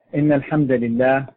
إن الحمد لله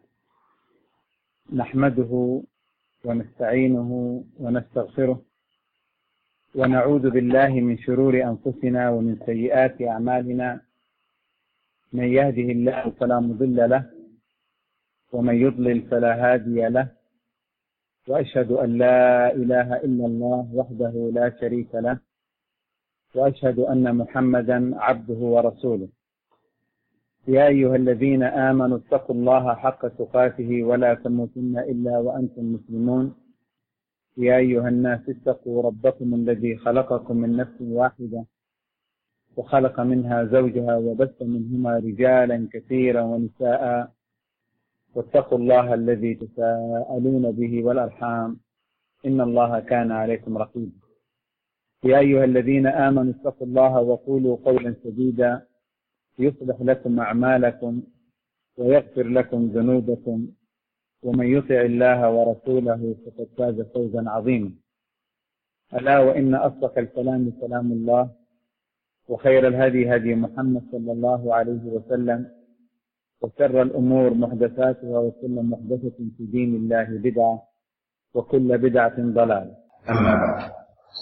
نحمده ونستعينه ونستغفره ونعوذ بالله من شرور أنفسنا ومن سيئات أعمالنا. من يهده الله فلا مضل له ومن يضلل فلا هادي له، وأشهد أن لا إله إلا الله وحده لا شريك له، وأشهد أن محمدا عبده ورسوله. يا أيها الذين آمنوا اتقوا الله حق تقاته ولا تموتن إلا وأنتم مسلمون. يا أيها الناس اتقوا ربكم الذي خلقكم من نفس واحدة وخلق منها زوجها وبث منهما رجالا كثيرا ونساء، واتقوا الله الذي تساءلون به والأرحام إن الله كان عليكم رقيبا. يا أيها الذين آمنوا اتقوا الله وقولوا قولا سديدا يصلح لكم أعمالكم ويغفر لكم ذنوبكم، ومن يطع الله ورسوله فقد فاز فوزا عظيما. ألا وإن أصدق الكلام كلام الله، وخير الهدي هدي محمد صلى الله عليه وسلم، وشر الأمور محدثاتها، وكل محدثة في دين الله بدعة، وكل بدعة ضلالة. أما بعد،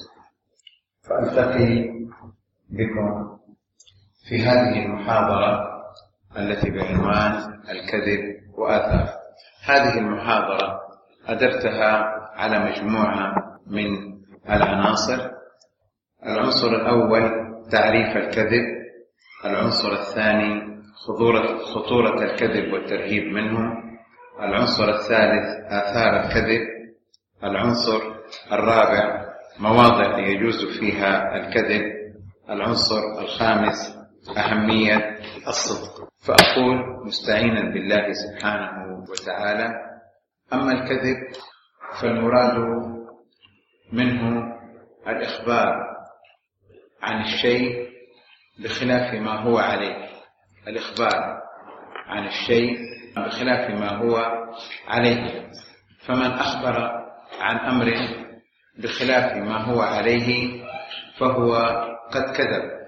فألتقي بكم في هذه المحاضرة التي بعنوان الكذب وآثاره. هذه المحاضرة أدرتها على مجموعة من العناصر. العنصر الأول تعريف الكذب، العنصر الثاني خطورة الكذب والترهيب منه، العنصر الثالث آثار الكذب، العنصر الرابع مواضع يجوز فيها الكذب، العنصر الخامس أهمية الصدق. فأقول مستعينا بالله سبحانه وتعالى: أما الكذب فالمراد منه الإخبار عن الشيء بخلاف ما هو عليه، الإخبار عن الشيء بخلاف ما هو عليه. فمن أخبر عن أمر بخلاف ما هو عليه فهو قد كذب،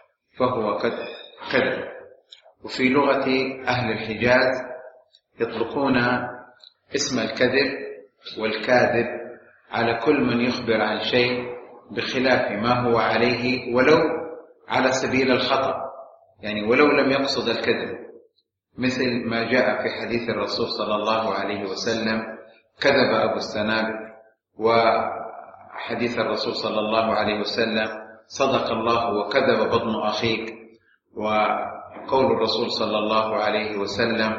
وفي لغة أهل الحجاز يطلقون اسم الكذب والكاذب على كل من يخبر عن شيء بخلاف ما هو عليه ولو على سبيل الخطأ، يعني ولو لم يقصد الكذب، مثل ما جاء في حديث الرسول صلى الله عليه وسلم: كذب أبو السنابل، وحديث الرسول صلى الله عليه وسلم: صدق الله وكذب بطن أخيك، وقول الرسول صلى الله عليه وسلم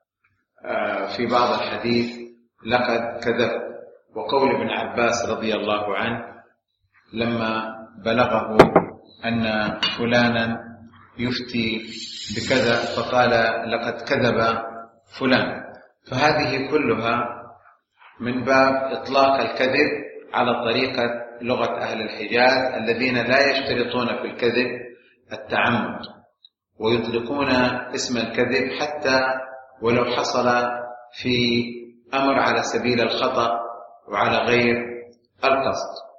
في بعض الحديث: لقد كذب، وقول ابن عباس رضي الله عنه لما بلغه أن فلانا يفتي بكذا فقال: لقد كذب فلان. فهذه كلها من باب إطلاق الكذب على طريقة لغة أهل الحجاز الذين لا يشترطون في الكذب التعمد، ويطلقون اسم الكذب حتى ولو حصل في أمر على سبيل الخطأ وعلى غير القصد.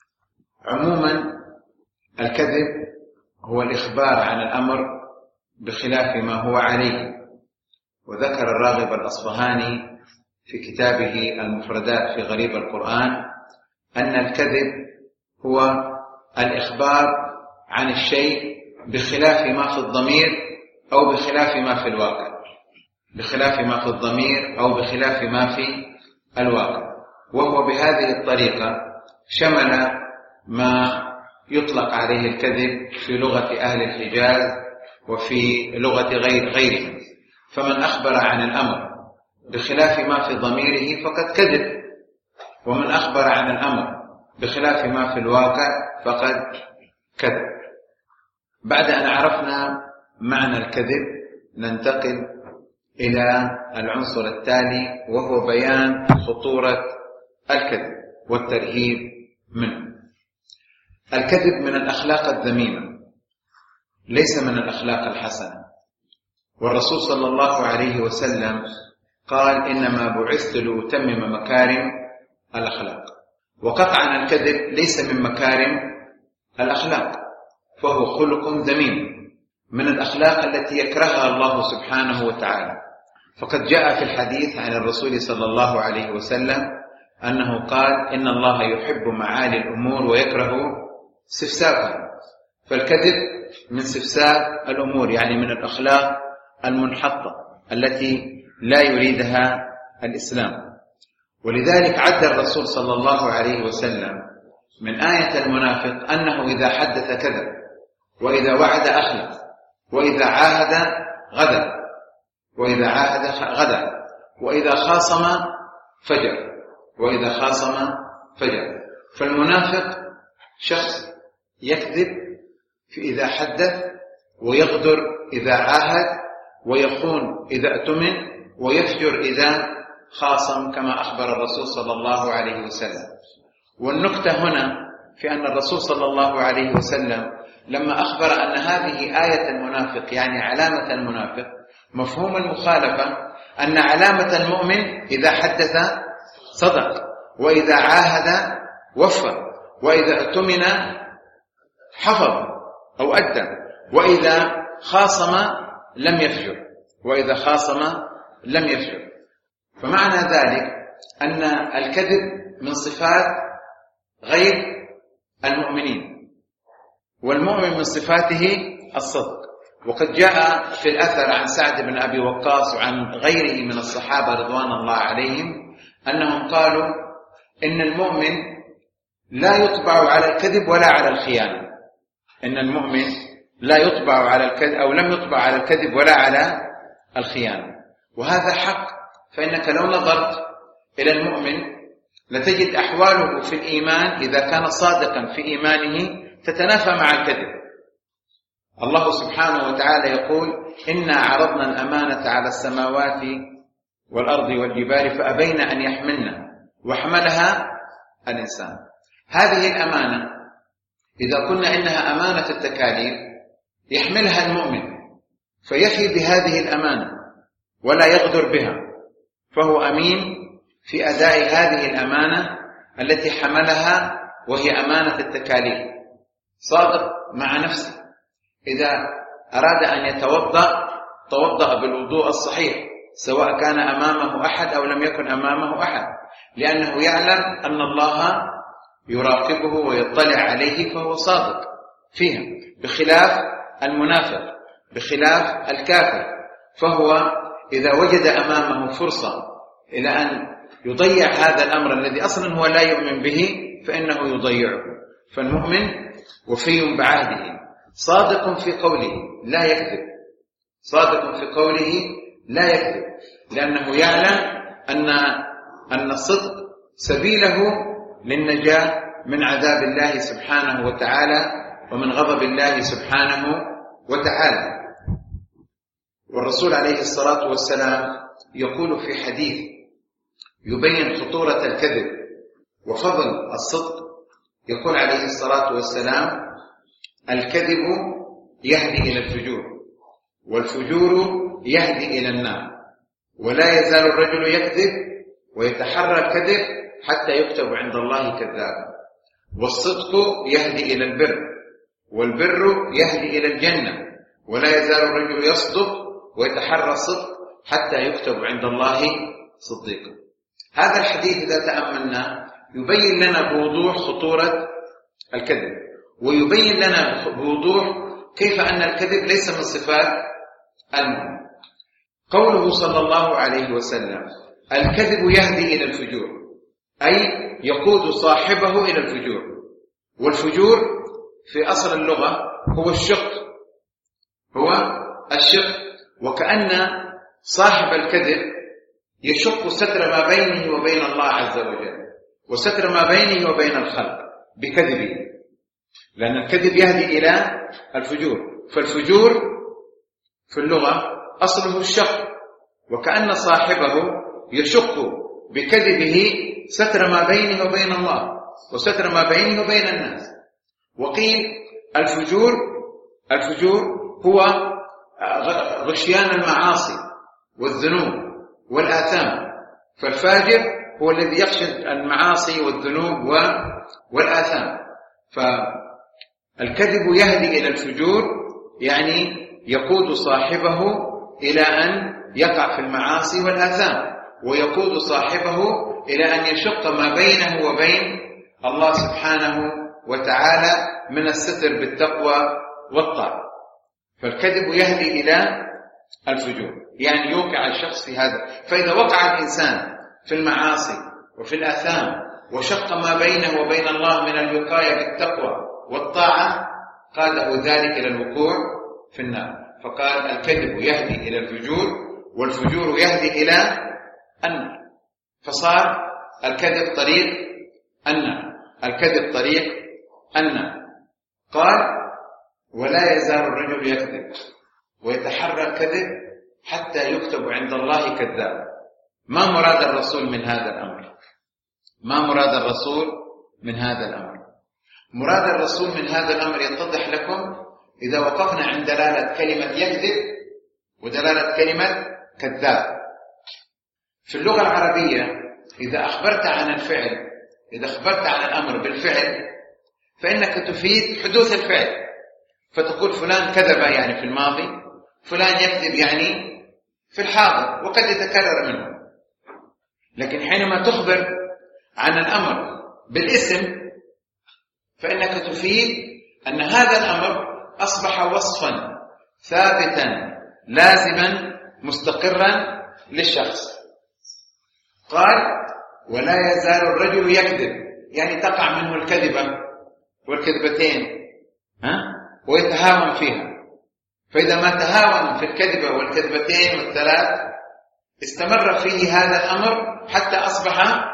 عموما الكذب هو الإخبار عن الأمر بخلاف ما هو عليه. وذكر الراغب الأصفهاني في كتابه المفردات في غريب القرآن أن الكذب هو الإخبار عن الشيء بخلاف ما في الضمير أو بخلاف ما في الواقع، بخلاف ما في الضمير أو بخلاف ما في الواقع. وهو بهذه الطريقة شمل ما يطلق عليه الكذب في لغة أهل الحجاز وفي لغة غيرهم. فمن أخبر عن الأمر بخلاف ما في ضميره فقد كذب، ومن أخبر عن الأمر بخلاف ما في الواقع فقد كذب. بعد أن عرفنا معنى الكذب ننتقل إلى العنصر التالي، وهو بيان خطورة الكذب والترهيب منه. الكذب من الأخلاق الذميمة، ليس من الأخلاق الحسنة. والرسول صلى الله عليه وسلم قال: إنما بعثت لأتمم مكارم الأخلاق. وقطعا الكذب ليس من مكارم الأخلاق، فهو خلق ذميم من الأخلاق التي يكرهها الله سبحانه وتعالى. فقد جاء في الحديث عن الرسول صلى الله عليه وسلم أنه قال: إن الله يحب معالي الأمور ويكره سفسافها. فالكذب من سفساف الأمور، يعني من الأخلاق المنحطة التي لا يريدها الإسلام. ولذلك عد الرسول صلى الله عليه وسلم من آية المنافق أنه إذا حدث كذب، وإذا وعد أخلف، وإذا عاهد غدر، وإذا خاصم فجر. فالمنافق شخص يكذب إذا حدث، ويغدر إذا عاهد، ويخون إذا اؤتمن، ويفجر إذا خاصم، كما أخبر الرسول صلى الله عليه وسلم. والنكتة هنا في أن الرسول صلى الله عليه وسلم لما أخبر أن هذه آية المنافق، يعني علامة المنافق، مفهوم المخالفة أن علامة المؤمن إذا حدث صدق، وإذا عاهد وفى، وإذا اؤتمن حفظ أو أدى، وإذا خاصم لم يفجر. فمعنى ذلك أن الكذب من صفات غير المؤمنين، والمؤمن من صفاته الصدق. وقد جاء في الأثر عن سعد بن أبي وقاص وعن غيره من الصحابة رضوان الله عليهم أنهم قالوا إن المؤمن لا يطبع على الكذب ولا على الخيانة. إن المؤمن لا يطبع على الكذب، أو لم يطبع على الكذب ولا على الخيانة. وهذا حق، فإنك لو نظرت إلى المؤمن لتجد أحواله في الإيمان إذا كان صادقا في إيمانه تتنافى مع الكذب. الله سبحانه وتعالى يقول: إنا عرضنا الأمانة على السماوات والأرض والجبال فأبين أن يحملن وحملها الإنسان. هذه الأمانة إذا قلنا إنها أمانة التكاليف يحملها المؤمن، فيفي بهذه الأمانة ولا يغدر بها، فهو أمين في أداء هذه الأمانة التي حملها، وهي أمانة التكاليف. صادق مع نفسه، إذا أراد أن يتوضأ توضأ بالوضوء الصحيح، سواء كان أمامه أحد أو لم يكن أمامه أحد، لأنه يعلم أن الله يراقبه ويطلع عليه، فهو صادق فيها، بخلاف المنافق، بخلاف الكافر. فهو إذا وجد أمامه فرصة إلى أن يضيع هذا الأمر الذي أصلا هو لا يؤمن به فإنه يضيعه. فالمؤمن وفي بعهده، صادق في قوله لا يكذب، لأنه يعلم أن الصدق سبيله للنجاة من عذاب الله سبحانه وتعالى ومن غضب الله سبحانه وتعالى. والرسول عليه الصلاة والسلام يقول في حديث يبين خطورة الكذب وفضل الصدق، يقول عليه الصلاة والسلام: الكذب يهدي إلى الفجور، والفجور يهدي إلى النار، ولا يزال الرجل يكذب ويتحرى الكذب حتى يكتب عند الله كذابا، والصدق يهدي إلى البر، والبر يهدي إلى الجنة، ولا يزال الرجل يصدق ويتحرى الصدق حتى يكتب عند الله صديقا. هذا الحديث إذا تأملنا يبين لنا بوضوح خطورة الكذب، ويبين لنا بوضوح كيف أن الكذب ليس من صفات المؤمن. قوله صلى الله عليه وسلم: الكذب يهدي إلى الفجور، أي يقود صاحبه إلى الفجور. والفجور في أصل اللغة هو الشق، وكأن صاحب الكذب يشق ستر ما بينه وبين الله عز وجل، وستر ما بينه وبين الخلق بكذبه، لأن الكذب يهدي إلى الفجور. فالفجور في اللغة أصله الشق، وكأن صاحبه يشق بكذبه ستر ما بينه وبين الله، وستر ما بينه وبين الناس. وقيل الفجور هو غشيان المعاصي والذنوب والآثام. فالفاجر هو الذي يخشى المعاصي والذنوب والآثام. فالكذب يهدي إلى الفجور، يعني يقود صاحبه إلى أن يقع في المعاصي والآثام، ويقود صاحبه إلى أن يشق ما بينه وبين الله سبحانه وتعالى من الستر بالتقوى والطاعة. فالكذب يهدي إلى الفجور، يعني يوقع الشخص في هذا. فإذا وقع الإنسان في المعاصي وفي الآثام وشق ما بينه وبين الله من الوقاية بالتقوى والطاعة قاده ذلك إلى الوقوع في النار. فقال الكذب يهدي إلى الفجور، والفجور يهدي إلى النار. فصار الكذب طريق النار، الكذب طريق النار. قال ولا يزال الرجل يكذب ويتحرى الكذب حتى يكتب عند الله كذاب. ما مراد الرسول من هذا الأمر؟ ما مراد الرسول من هذا الأمر؟ مراد الرسول من هذا الأمر يتضح لكم إذا وقفنا عند دلالة كلمة يكذب ودلالة كلمة كذاب. في اللغة العربية إذا أخبرت عن الفعل، إذا أخبرت عن الأمر بالفعل فإنك تفيد حدوث الفعل، فتقول فلان كذب يعني في الماضي، فلان يكذب يعني في الحاضر، وقد يتكرر منه. لكن حينما تخبر عن الأمر بالاسم فإنك تفيد أن هذا الأمر أصبح وصفا ثابتا لازما مستقرا للشخص. قال ولا يزال الرجل يكذب، يعني تقع منه الكذبة والكذبتين ويتهاون فيها. فإذا ما تهاون في الكذبة والكذبتين والثلاث استمر فيه هذا الأمر حتى أصبح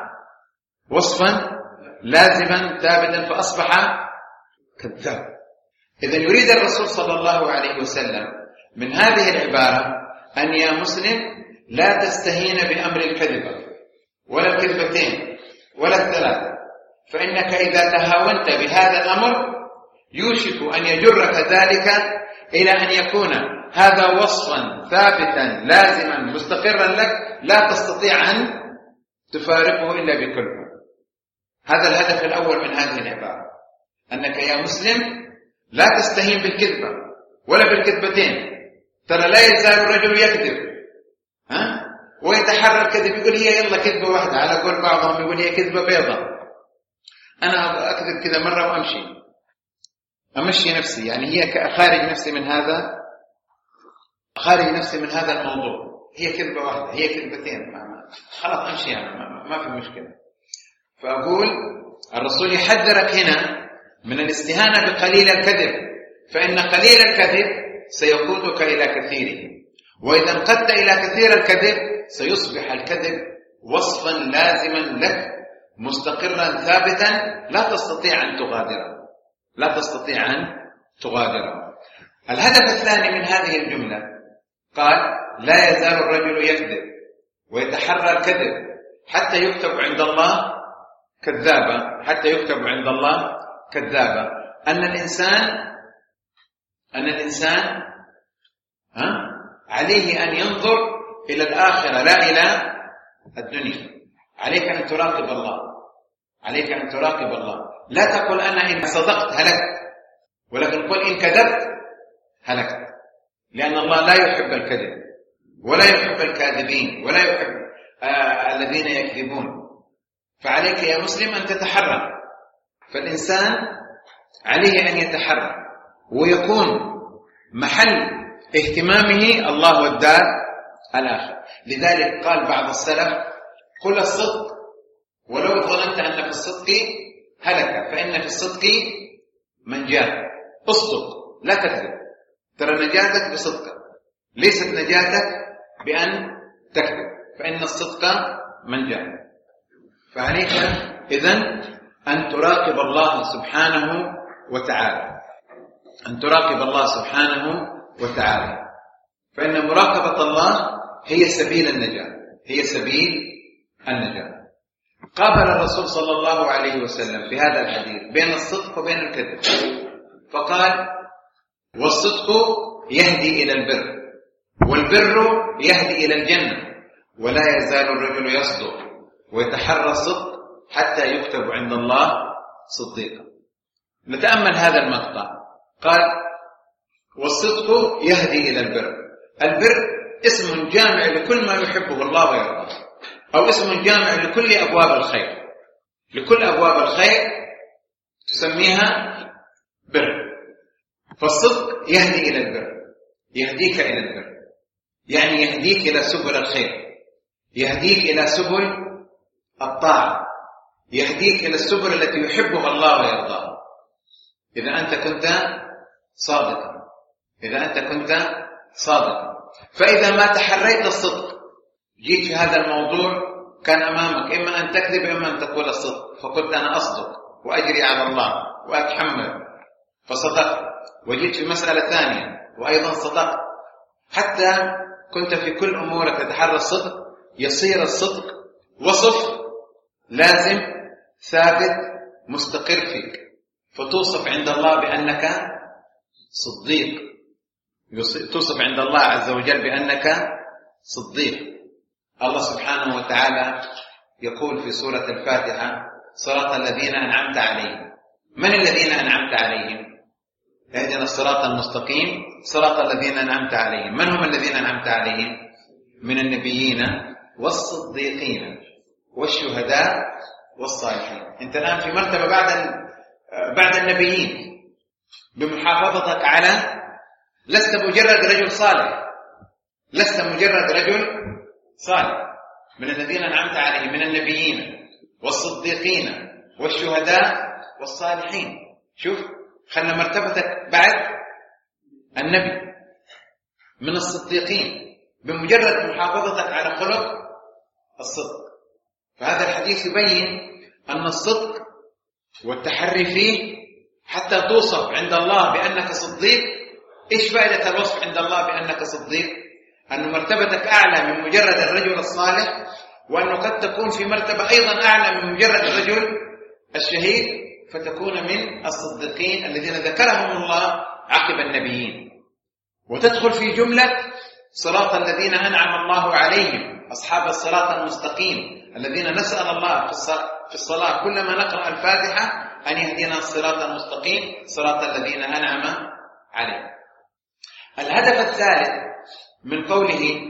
وصفا لازما ثابتا فأصبح كذاب. إذن يريد الرسول صلى الله عليه وسلم من هذه العبارة أن يا مسلم لا تستهين بأمر الكذبة ولا الكذبتين ولا الثلاث، فإنك إذا تهاونت بهذا الأمر يوشك أن يجرك ذلك إلى أن يكون هذا وصفا ثابتا لازما مستقرا لك لا تستطيع أن تفارقه إلا بكلمة. هذا الهدف الأول من هذه العبارة، أنك يا مسلم لا تستهين بالكذبة ولا بالكذبتين. ترى لا يزال الرجل يكذب ويتحرى الكذب، يقول هي يلا كذبة واحدة، على قول بعضهم يقول هي كذبة بيضة، أنا أكذب كذا مرة وأمشي نفسي، يعني هي خارج نفسي من هذا، خارج نفسي من هذا الموضوع، هي كذبة واحدة، هي كذبتين، خلاص أمشي يعني ما في مشكلة. فأقول الرسول يحذرك هنا من الاستهانة بقليل الكذب، فإن قليل الكذب سيقودك إلى كثيره، وإذا انقدت إلى كثير الكذب سيصبح الكذب وصفا لازما لك مستقرا ثابتا لا تستطيع أن تغادره، لا تستطيع أن تغادره. الهدف الثاني من هذه الجملة قال لا يزال الرجل يكذب ويتحرى الكذب حتى يكتب عند الله كذابا، حتى يكتب عند الله كذابا. أن الإنسان عليه أن ينظر إلى الآخرة لا إلى الدنيا. عليك أن تراقب الله، عليك أن تراقب الله. لا تقل أنا إن صدقت هلكت، ولكن قل إن كذبت هلكت، لأن الله لا يحب الكذب ولا يحب الكاذبين ولا يحب الذين يكذبون. فعليك يا مسلم أن تتحرى. فالإنسان عليه أن يتحرى ويكون محل اهتمامه الله والدار الآخرة. لذلك قال بعض السلف قل الصدق ولو ظننت أن في الصدق هلك، فإن في الصدق منجاة. اصدق لا تكذب، ترى نجاتك بصدقك، ليست نجاتك بأن تكذب، فإن الصدق منجاة. فعليك إذن أن تراقب الله سبحانه وتعالى، أن تراقب الله سبحانه وتعالى، فإن مراقبة الله هي سبيل النجاة، هي سبيل النجاة. قابل الرسول صلى الله عليه وسلم في هذا الحديث بين الصدق وبين الكذب، فقال والصدق يهدي إلى البر والبر يهدي إلى الجنة، ولا يزال الرجل يصدق ويتحرى الصدق حتى يكتب عند الله صديقا. نتأمل هذا المقطع. قال والصدق يهدي إلى البر. البر اسم جامع لكل ما يحبه الله ويرضاه، أو اسم جامع لكل أبواب الخير. لكل أبواب الخير تسميها بر. فالصدق يهدي إلى البر، يهديك إلى البر، يعني يهديك إلى سبل الخير، يهديك إلى سبل الطاعة، يهديك إلى السبل التي يحبها الله ويرضاها. إذا أنت كنت صادقا، إذا أنت كنت صادقا. فإذا ما تحريت الصدق، جيت في هذا الموضوع كان أمامك إما أن تكذب إما أن تقول الصدق، فقلت أنا أصدق وأجري على الله وأتحمل فصدقت، وجيت في مسألة ثانية وأيضا صدقت، حتى كنت في كل أمورك تتحرى الصدق، يصير الصدق وصف لازم ثابت مستقر فيك، فتوصف عند الله بأنك صديق، توصف عند الله عز وجل بأنك صديق. الله سبحانه وتعالى يقول في سورة الفاتحة: صراط الذين أنعمت عليهم. من الذين أنعمت عليهم؟ اهدنا الصراط المستقيم صراط الذين أنعمت عليهم. من هم الذين أنعمت عليهم؟ من النبيين والصديقين والشهداء والصالحين. أنت الآن في مرتبة بعد النبيين، بمحافظتك على، لست مجرد رجل صالح، لست مجرد رجل صالح، من الذين أنعمت عليهم من النبيين والصديقين والشهداء والصالحين. شوف، خلنا مرتبتك بعد النبي من الصديقين بمجرد محافظتك على خلق الصدق. فهذا الحديث يبين أن الصدق والتحري فيه حتى توصف عند الله بأنك صديق. إيش فائدة الوصف عند الله بأنك صديق؟ أن مرتبتك أعلى من مجرد الرجل الصالح، وأنه قد تكون في مرتبة أيضا أعلى من مجرد الرجل الشهيد، فتكون من الصديقين الذين ذكرهم الله عقب النبيين، وتدخل في جملة صراط الذين أنعم الله عليهم، أصحاب الصراط المستقيم الذين نسأل الله في الصلاة كلما نقرأ الفاتحة أن يهدينا الصراط المستقيم صراط الذين أنعم عليهم. الهدف الثالث من قوله: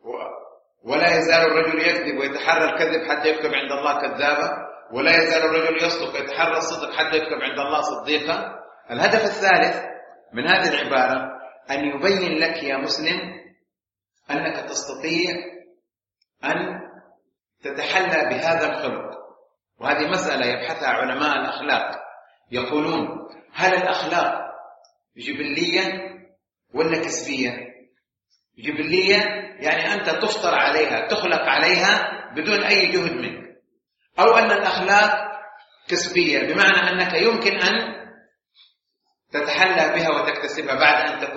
ولا يزال الرجل يكذب ويتحرى الكذب حتى يكتب عند الله كذابا، ولا يزال الرجل يصدق ويتحرى الصدق حتى يكتب عند الله صديقا. الهدف الثالث من هذه العبارة أن يبين لك يا مسلم أنك تستطيع أن تتحلى بهذا الخلق. وهذه مسألة يبحثها علماء الأخلاق، يقولون: هل الأخلاق جبلية ولا كسبية؟ جبلية يعني أنت تفطر عليها، تخلق عليها بدون أي جهد منك، أو أن الأخلاق كسبية بمعنى أنك يمكن أن تتحلى بها وتكتسبها بعد أن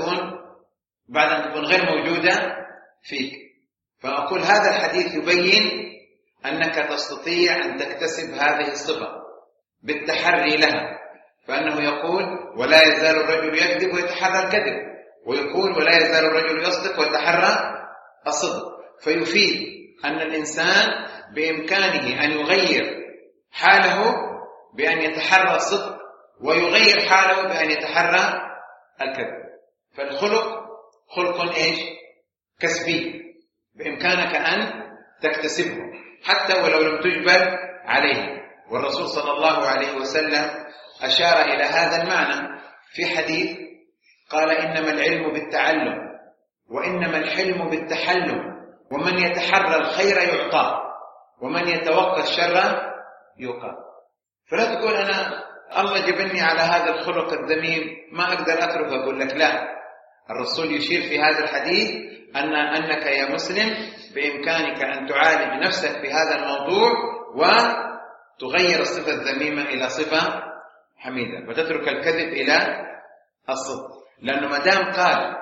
تكون غير موجودة فيك. فأقول هذا الحديث يبين أنك تستطيع أن تكتسب هذه الصفة بالتحري لها، فأنه يقول: ولا يزال الرجل يكذب ويتحرى الكذب، ويقول: ولا يزال الرجل يصدق ويتحرى الصدق. فيفيد أن الإنسان بإمكانه أن يغير حاله بأن يتحرى الصدق، ويغير حاله بأن يتحرى الكذب. فالخلق خلق إيش؟ كسبي، بإمكانك أن تكتسبه حتى ولو لم تجبر عليه. والرسول صلى الله عليه وسلم أشار إلى هذا المعنى في حديث، قال: إنما العلم بالتعلم وإنما الحلم بالتحلم، ومن يتحرى الخير يعطى ومن يتوقى الشر يوقى. فلا تقول أنا الله جبني على هذا الخلق الذميم ما أقدر أتركه. أقول لك لا، الرسول يشير في هذا الحديث أنك يا مسلم بإمكانك أن تعالج نفسك في هذا الموضوع وتغير الصفة الذميمة إلى صفة حميدة، وتترك الكذب إلى الصدق. لأنه ما دام قال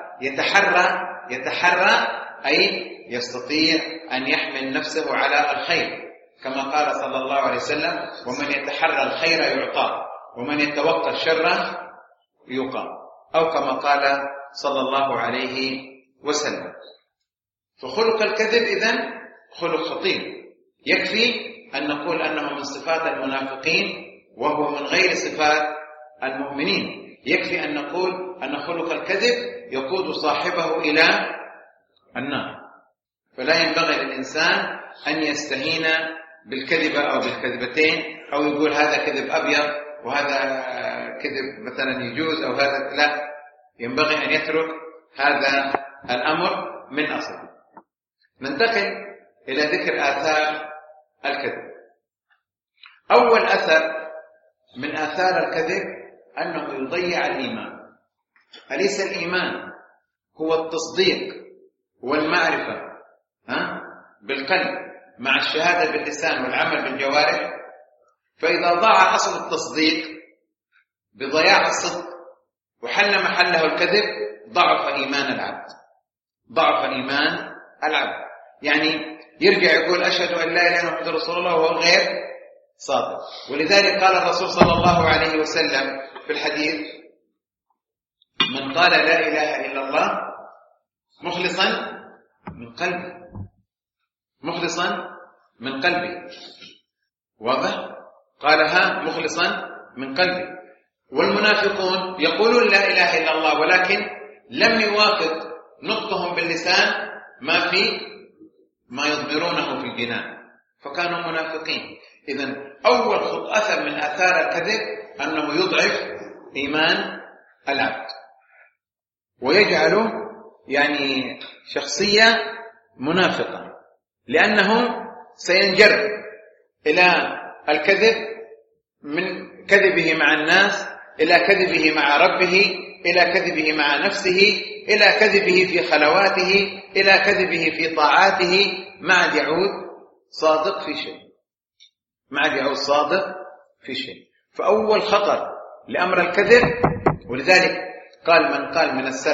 يتحرى أي يستطيع أن يحمل نفسه على الخير، كما قال صلى الله عليه وسلم: ومن يتحرى الخير يعطى ومن يتوقى الشر يوقى، أو كما قال صلى الله عليه وسلم. فخلق الكذب إذن خلق خطير، يكفي أن نقول أنه من صفات المنافقين وهو من غير صفات المؤمنين. يكفي أن نقول أن خلق الكذب يقود صاحبه إلى النار. فلا ينبغي للإنسان أن يستهين بالكذبة أو بالكذبتين، أو يقول هذا كذب أبيض وهذا كذب مثلا يجوز أو هذا لا، ينبغي أن يترك هذا الأمر من أصله. ننتقل إلى ذكر آثار الكذب. أول أثر من آثار الكذب أنه يضيع الإيمان. أليس الإيمان هو التصديق والمعرفة بالقلب مع الشهادة باللسان والعمل بالجوارح؟ فإذا ضاع أصل التصديق بضياع الصدق وحل محله الكذب ضعف إيمان العبد، ضعف إيمان العبد. يعني يرجع يقول أشهد أن لا إله إلا الله محمد رسول الله وهو غير صادق. ولذلك قال الرسول صلى الله عليه وسلم في الحديث: من قال لا إله إلا الله مخلصا من قلبه، مخلصا من قلبه، واضح؟ قالها مخلصا من قلبه. والمنافقون يقولون لا إله إلا الله ولكن لم يوافق نطقهم باللسان ما يضمرونه في الجنان، فكانوا منافقين. إذن أول أثر من آثار الكذب أنه يضعف إيمان العبد ويجعله يعني شخصية منافقة، لأنه سينجر إلى الكذب من كذبه مع الناس إلى كذبه مع ربه، إلى كذبه مع نفسه، إلى كذبه في خلواته، إلى كذبه في طاعاته، ما عاد يعود صادق في شيء، ما عاد يعود صادق في شيء. فأول خطر لأمر الكذب. ولذلك قال من قال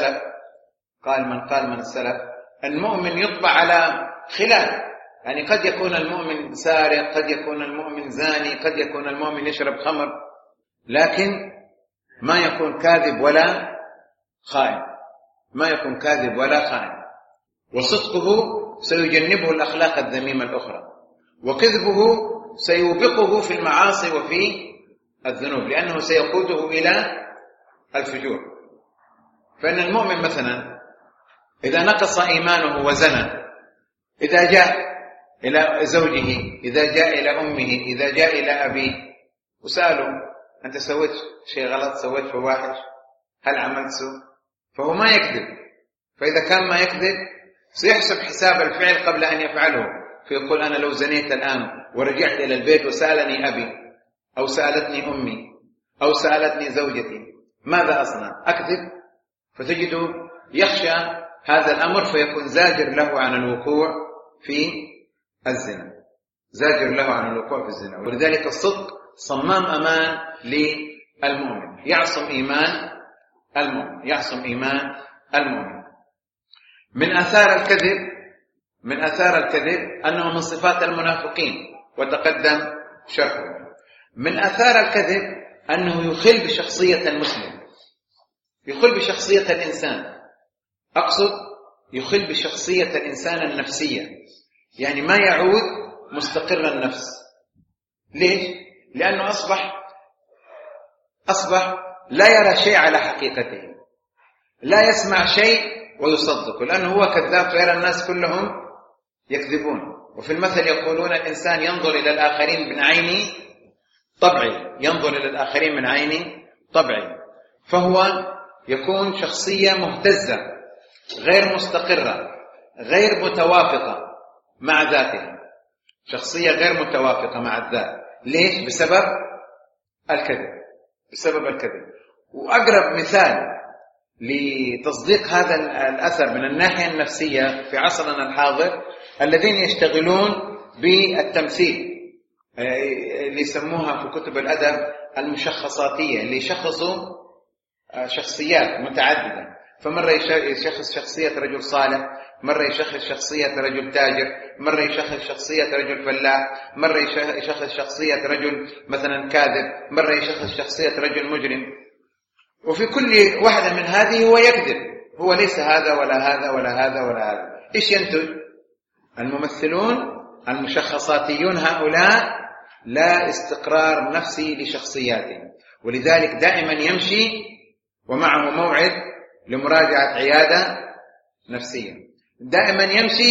من السلف المؤمن يطبع على خلال، يعني قد يكون المؤمن سارق، قد يكون المؤمن زاني، قد يكون المؤمن يشرب خمر، لكن ما يكون كاذب ولا خائن، ما يكون كاذب ولا خائن. وصدقه سيجنبه الأخلاق الذميمة الأخرى، وكذبه سيوبقه في المعاصي وفي الذنوب، لأنه سيقوده إلى الفجور. فإن المؤمن مثلا إذا نقص إيمانه وزنى، إذا جاء إلى زوجه، إذا جاء إلى أمه، إذا جاء إلى أبيه وسأله: أنت سويت شيء غلط، سويت فواحش، هل عملت سوء؟ فهو ما يكذب. فإذا كان ما يكذب سيحسب حساب الفعل قبل أن يفعله، فيقول: أنا لو زنيت الآن ورجعت إلى البيت وسألني أبي أو سألتني أمي أو سألتني زوجتي ماذا أصنع؟ أكذب. فتجده يخشى هذا الأمر فيكون زاجر له عن الوقوع في الزنا، زاجر له عن الوقوع في الزنا. ولذلك الصدق صمام أمان للمؤمن، يعصم إيمان المؤمن، يعصم إيمان المؤمن. من آثار الكذب أنه من صفات المنافقين وتقدم شرحه. من آثار الكذب أنه يخل بشخصية المسلم، يخل بشخصية الإنسان، أقصد يخل بشخصية الإنسان النفسية، يعني ما يعود مستقر النفس. ليش؟ لأنه أصبح لا يرى شيء على حقيقته، لا يسمع شيء ويصدق، لأنه هو كذاب فيرى الناس كلهم يكذبون. وفي المثل يقولون: الإنسان ينظر إلى الآخرين من عين طبعي، ينظر إلى الآخرين من عين طبعي، فهو يكون شخصية مهتزة غير مستقرة غير متوافقة مع ذاته، شخصية غير متوافقة مع الذات. ليش؟ بسبب الكذب. وأقرب مثال لتصديق هذا الأثر من الناحية النفسية في عصرنا الحاضر الذين يشتغلون بالتمثيل، اللي يسموها في كتب الأدب المشخصاتية، اللي يشخصوا شخصيات متعددة. فمرة يشخص شخصية رجل صالح، مرة يشخص شخصية رجل تاجر، مرة يشخص شخصية رجل فلاح، مرة يشخص شخصية رجل مثلا كاذب، مرة يشخص شخصية رجل مجرم. وفي كل واحدة من هذه هو يكذب، هو ليس هذا ولا هذا ولا هذا ولا هذا. إيش ينتج؟ الممثلون المشخصاتيون هؤلاء لا استقرار نفسي لشخصياتهم، ولذلك دائما يمشي ومعه موعد لمراجعة عيادة نفسية، دائما يمشي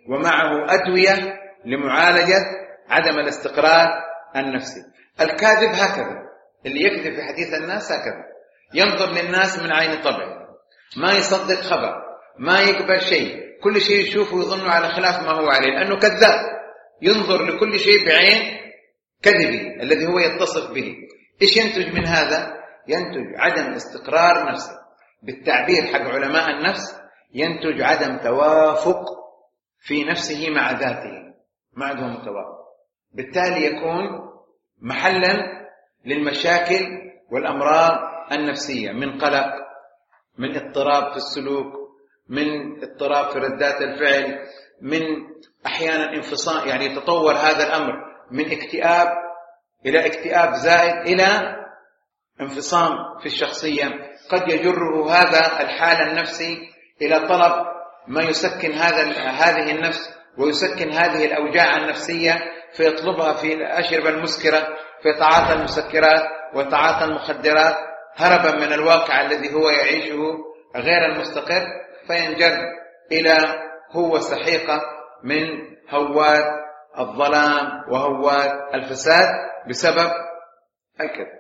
ومعه أدوية لمعالجة عدم الاستقرار النفسي. الكاذب هكذا، اللي يكذب في حديث الناس هكذا، ينظر للناس من عين طبعه، ما يصدق خبر، ما يقبل شيء، كل شيء يشوفه ويظنه على خلاف ما هو عليه، لأنه كذاب، ينظر لكل شيء بعين كذبي الذي هو يتصف به. إيش ينتج من هذا؟ ينتج عدم استقرار نفسي، بالتعبير حق علماء النفس ينتج عدم توافق في نفسه مع ذاته، ما عندهم توافق، بالتالي يكون محلا للمشاكل والأمراض النفسية، من قلق، من اضطراب في السلوك، من اضطراب في ردات الفعل، من أحيانا انفصام، يعني يتطور هذا الأمر من اكتئاب إلى اكتئاب زائد إلى انفصام في الشخصية. قد يجره هذا الحال النفسي إلى طلب ما يسكن هذه النفس ويسكن هذه الأوجاع النفسية، فيطلبها في الأشربة المسكرة، فيتعاطى المسكرات ويتعاطى المخدرات هربا من الواقع الذي هو يعيشه غير المستقر، فينجر إلى هو سحيقة من هوات الظلام وهوات الفساد بسبب الكذب.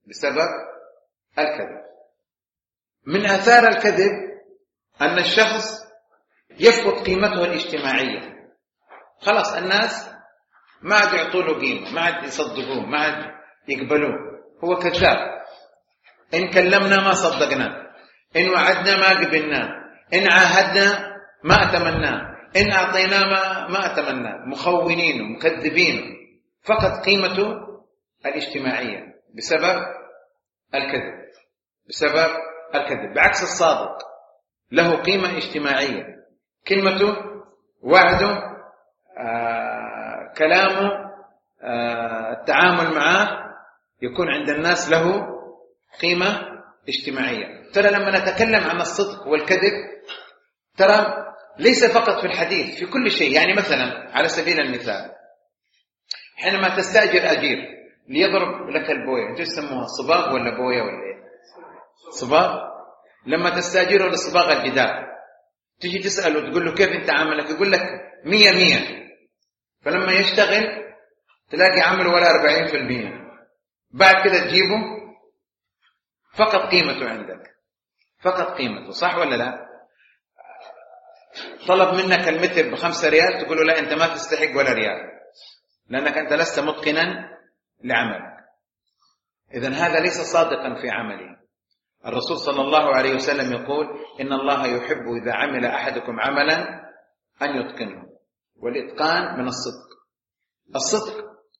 من آثار الكذب أن الشخص يفقد قيمته الاجتماعية، خلاص الناس ما عاد يعطوا له قيمة، ما عاد يصدقوه، ما عاد يقبلوه، هو كذاب. إن كلمنا ما صدقنا، إن وعدنا ما قبلنا، إن عاهدنا ما أتمناه، إن أعطينا ما أتمناه، مخونين ومكذبين. فقد قيمته الاجتماعية بسبب الكذب، بعكس الصادق له قيمة اجتماعية، كلمته، وعده، كلامه، التعامل معه يكون عند الناس له قيمة اجتماعية. ترى لما نتكلم عن الصدق والكذب، ترى ليس فقط في الحديث، في كل شيء. يعني مثلا على سبيل المثال، حينما تستأجر أجير ليضرب لك البوية، انتوا يسموها صباغ ولا بوية ولا ايه؟ صباغ. لما تستأجره لصباغ الجدار، تيجي تسأله تقول له كيف انت عملك، يقول لك 100. فلما يشتغل تلاقي عمل ولا 40%، بعد كده تجيبه فقط قيمته عندك، فقط قيمته، صح ولا لا؟ طلب منك المتر ب5 ريال، تقول له لا انت ما تستحق ولا ريال، لأنك أنت لست متقنا لعملك. إذن هذا ليس صادقا في عمله. الرسول صلى الله عليه وسلم يقول إن الله يحب إذا عمل أحدكم عملا أن يتقنه، والإتقان من الصدق. الصدق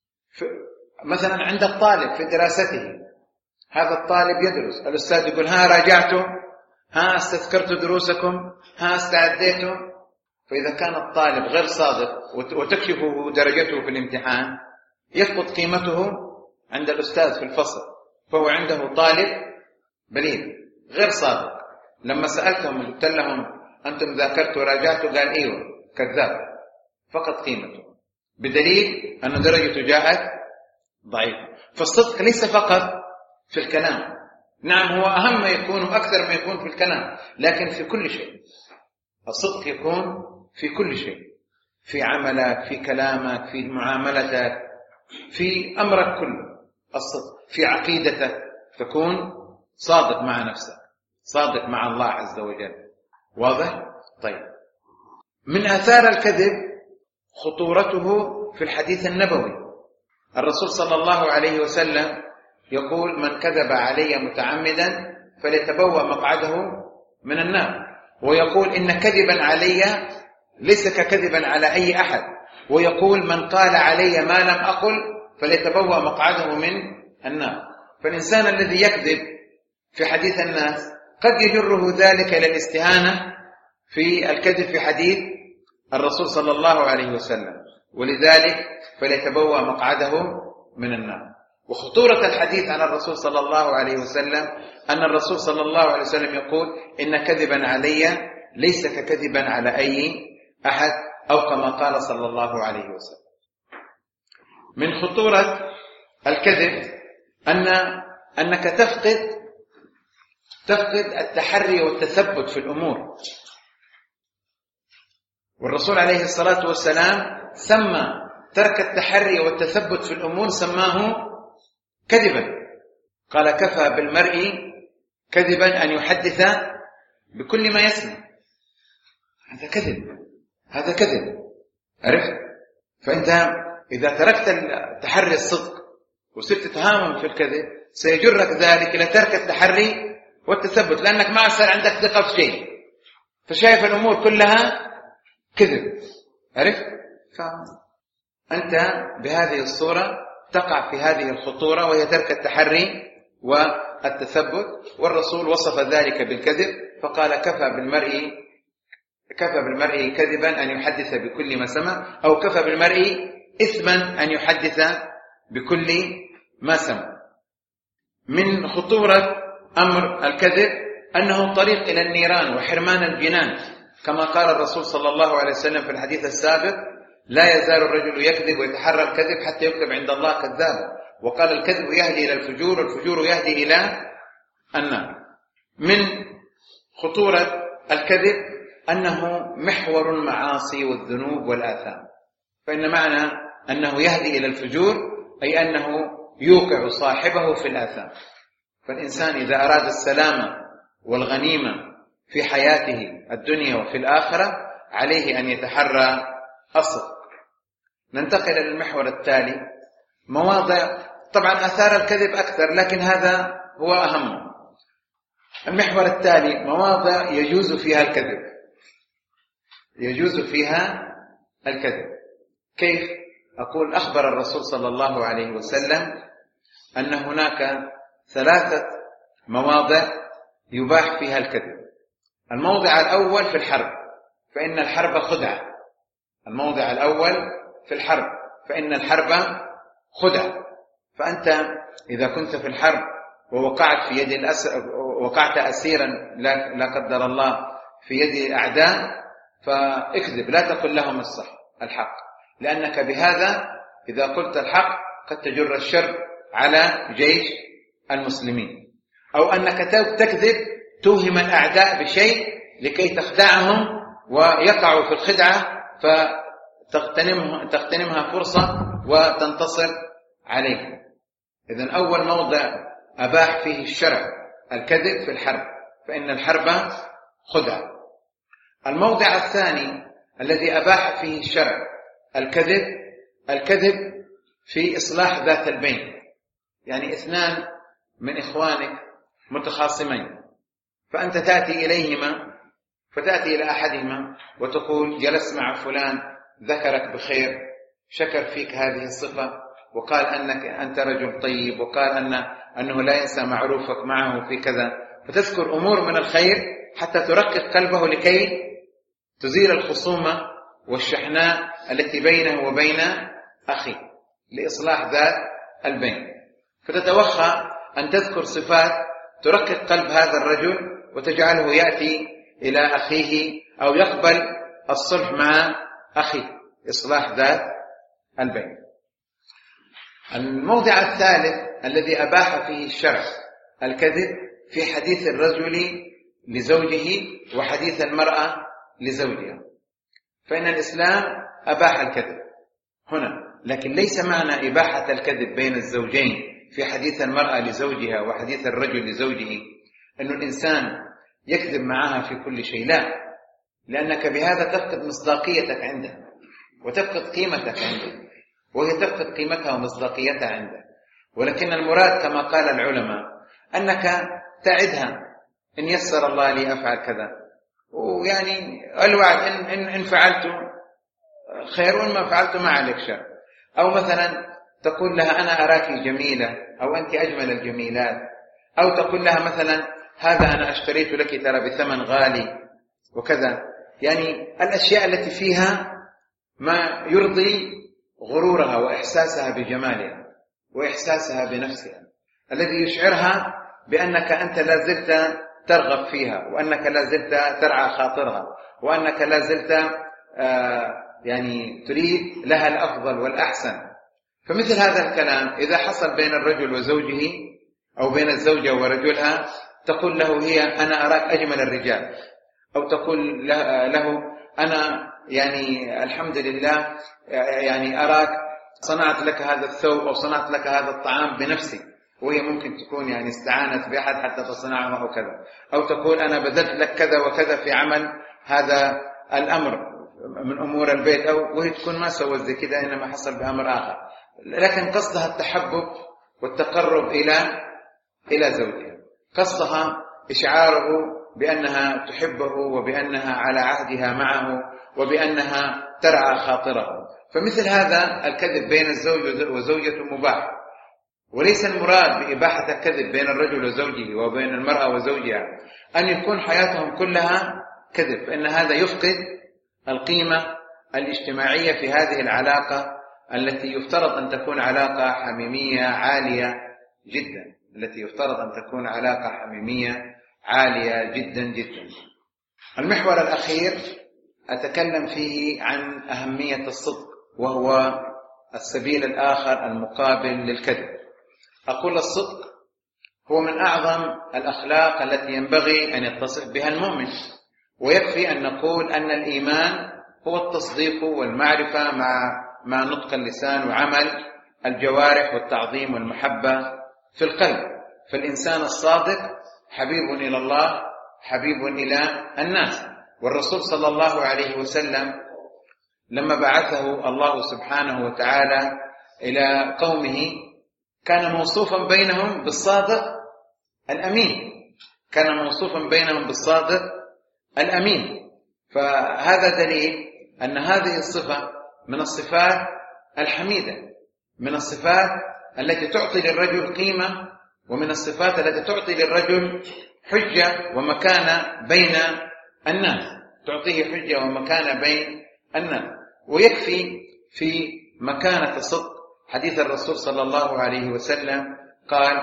مثلا عند الطالب في دراسته، هذا الطالب يدرس، الأستاذ يقول ها راجعته، ها استذكرت دروسكم، ها استعديته. فإذا كان الطالب غير صادق وتكشفه درجته في الامتحان، يفقد قيمته عند الأستاذ في الفصل، فهو عنده طالب بليد غير صادق. لما سألتهم قلت لهم أنتم ذاكرتوا وراجعتوا، قال ايوه، كذاب، فقد قيمته، بدليل أن درجته جاءت ضعيفة. فالصدق ليس فقط في الكلام، نعم هو أهم ما يكون وأكثر ما يكون في الكلام، لكن في كل شيء. الصدق يكون في كل شيء، في عملك، في كلامك، في معاملتك، في أمرك كله. الصدق في عقيدتك، تكون صادق مع نفسك، صادق مع الله عز وجل. واضح؟ طيب، من آثار الكذب خطورته في الحديث النبوي. الرسول صلى الله عليه وسلم يقول من كذب علي متعمدا فليتبوأ مقعده من النار، ويقول إن كذبا علي ليس ككذبا على أي أحد، ويقول من قال علي ما لم أقل فليتبوأ مقعده من النار. فالإنسان الذي يكذب في حديث الناس قد يجره ذلك إلى الاستهانة في الكذب في حديث الرسول صلى الله عليه وسلم، ولذلك فليتبوأ مقعده من النار. وخطورة الحديث عن الرسول صلى الله عليه وسلم أن الرسول صلى الله عليه وسلم يقول إن كذبا علي ليس ككذبا على أي أحد، أو كما قال صلى الله عليه وسلم. من خطورة الكذب أنك تفقد التحري والتثبت في الأمور. والرسول عليه الصلاة والسلام سمى ترك التحري والتثبت في الأمور سماه كذبا، قال كفى بالمرء كذبا أن يحدث بكل ما يسمع. هذا كذب، هذا كذب، عرفت؟ فأنت إذا تركت تحري الصدق وصرت تهاون في الكذب سيجرك ذلك إلى ترك التحري والتثبت، لأنك ما صار عندك ثقة في شيء، فشايف الأمور كلها كذب، عرفت؟ فأنت بهذه الصورة تقع في هذه الخطورة وهي ترك التحري والتثبت، والرسول وصف ذلك بالكذب فقال كفى بالمرء كذبا أن يحدث بكل ما سمع، أو كفى بالمرء إثما أن يحدث بكل ما سمع. من خطورة أمر الكذب أنه طريق إلى النيران وحرمان الجنان، كما قال الرسول صلى الله عليه وسلم في الحديث السابق: لا يزال الرجل يكذب ويتحرى الكذب حتى يكتب عند الله كذابا. وقال: الكذب يهدي إلى الفجور والفجور يهدي إلى النار. من خطورة الكذب أنه محور المعاصي والذنوب والآثام، فإن معنى أنه يهدي إلى الفجور أي أنه يوقع صاحبه في الآثام. فالإنسان إذا أراد السلامة والغنيمة في حياته الدنيا وفي الآخرة عليه أن يتحرى الصدق. ننتقل إلى المحور التالي، مواضع طبعا آثار الكذب أكثر لكن هذا هو أهم. المحور التالي مواضع يجوز فيها الكذب. يجوز فيها الكذب كيف؟ أقول: أخبر الرسول صلى الله عليه وسلم أن هناك 3 مواضع يباح فيها الكذب. الموضع الأول في الحرب، فإن الحرب خدعة. الموضع الأول في الحرب، فإن الحرب خدعة. فأنت إذا كنت في الحرب ووقعت في يد وقعت أسيرا لا قدر الله في يد أعداء، فاكذب، لا تقل لهم الحق، لأنك بهذا إذا قلت الحق قد تجر الشر على جيش المسلمين. أو أنك تكذب توهم الأعداء بشيء لكي تخدعهم ويقعوا في الخدعة فتغتنمها فرصة وتنتصر عليهم. إذن أول موضع أباح فيه الشرع الكذب في الحرب، فإن الحرب خدعة. الموضع الثاني الذي أباح فيه الشرع الكذب في إصلاح ذات البين، يعني 2 من إخوانك متخاصمين، فأنت تأتي إليهما، فتأتي إلى أحدهما وتقول: جلست مع فلان ذكرك بخير، شكر فيك هذه الصفة، وقال أنك أنت رجل طيب، وقال أنه لا ينسى معروفك معه في كذا، فتذكر أمور من الخير حتى ترقق قلبه لكي تزيل الخصومة والشحناء التي بينه وبين أخيه لإصلاح ذات البين. فتتوخى أن تذكر صفات ترقق قلب هذا الرجل وتجعله يأتي إلى أخيه أو يقبل الصلح مع أخيه، إصلاح ذات البين. الموضع الثالث الذي أباح فيه الشرع الكذب في حديث الرجل لزوجه وحديث المرأة لزوجها، فإن الإسلام أباح الكذب هنا، لكن ليس معنى إباحة الكذب بين الزوجين في حديث المرأة لزوجها وحديث الرجل لزوجه أن الإنسان يكذب معها في كل شيء، لا، لأنك بهذا تفقد مصداقيتك عنده وتفقد قيمتك عنده، وهي تفقد قيمتها ومصداقيتها عنده. ولكن المراد كما قال العلماء أنك تعدها: إن يسر الله لي أفعل كذا، ويعني الوعد إن فعلت خير وإن ما فعلت ما عليك شر. أو مثلا تقول لها: أنا أراك جميلة، أو أنت أجمل الجميلات. أو تقول لها مثلا: هذا أنا اشتريت لك ترى بثمن غالي وكذا، يعني الأشياء التي فيها ما يرضي غرورها وإحساسها بجمالها وإحساسها بنفسها، الذي يشعرها بأنك أنت لا زلت ترغب فيها، وأنك لا زلت ترعى خاطرها، وأنك لا زلت يعني تريد لها الأفضل والأحسن. فمثل هذا الكلام إذا حصل بين الرجل وزوجه أو بين الزوجة ورجلها، تقول له هي: أنا أراك أجمل الرجال، أو تقول له: أنا يعني الحمد لله يعني أراك صنعت لك هذا الثوب أو صنعت لك هذا الطعام بنفسي، وهي ممكن تكون يعني استعانت بأحد حتى تصنعه أو كذا، أو تقول أنا بذلت لك كذا وكذا في عمل هذا الأمر من أمور البيت، أو وهي تكون ما سوت زي كذا إنما حصل بأمر آخر، لكن قصدها التحبب والتقرب إلى زوجها، قصدها إشعاره بأنها تحبه وبأنها على عهدها معه وبأنها ترعى خاطره. فمثل هذا الكذب بين الزوج وزوجته مباح، وليس المراد بإباحة الكذب بين الرجل وزوجه وبين المرأة وزوجها أن يكون حياتهم كلها كذب، فإن هذا يفقد القيمة الاجتماعية في هذه العلاقة التي يفترض أن تكون علاقة حميمية عالية جدا، التي يفترض أن تكون علاقة حميمية عالية جدا جدا. المحور الأخير أتكلم فيه عن أهمية الصدق، وهو السبيل الآخر المقابل للكذب. أقول الصدق هو من أعظم الأخلاق التي ينبغي أن يتصف بها المؤمن، ويكفي أن نقول أن الإيمان هو التصديق والمعرفة مع نطق اللسان وعمل الجوارح والتعظيم والمحبة في القلب. فالإنسان الصادق حبيب إلى الله حبيب إلى الناس. والرسول صلى الله عليه وسلم لما بعثه الله سبحانه وتعالى إلى قومه كان موصوفا بينهم بالصادق الأمين، كان موصوفا بينهم بالصادق الأمين. فهذا دليل أن هذه الصفة من الصفات الحميدة، من الصفات التي تعطي للرجل قيمة، ومن الصفات التي تعطي للرجل حجة ومكانة بين الناس، تعطيه حجة ومكانة بين الناس. ويكفي في مكانة الصدق حديث الرسول صلى الله عليه وسلم قال: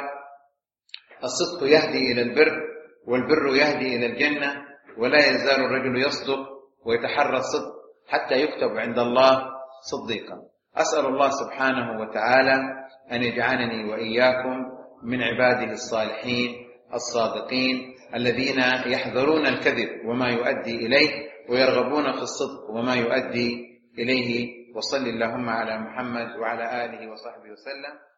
الصدق يهدي إلى البر، والبر يهدي إلى الجنة، ولا يزال الرجل يصدق ويتحرى الصدق حتى يكتب عند الله صديقا. أسأل الله سبحانه وتعالى أن يجعلني وإياكم من عباده الصالحين الصادقين الذين يحذرون الكذب وما يؤدي إليه، ويرغبون في الصدق وما يؤدي إليه. وصل اللهم على محمد وعلى آله وصحبه وسلم.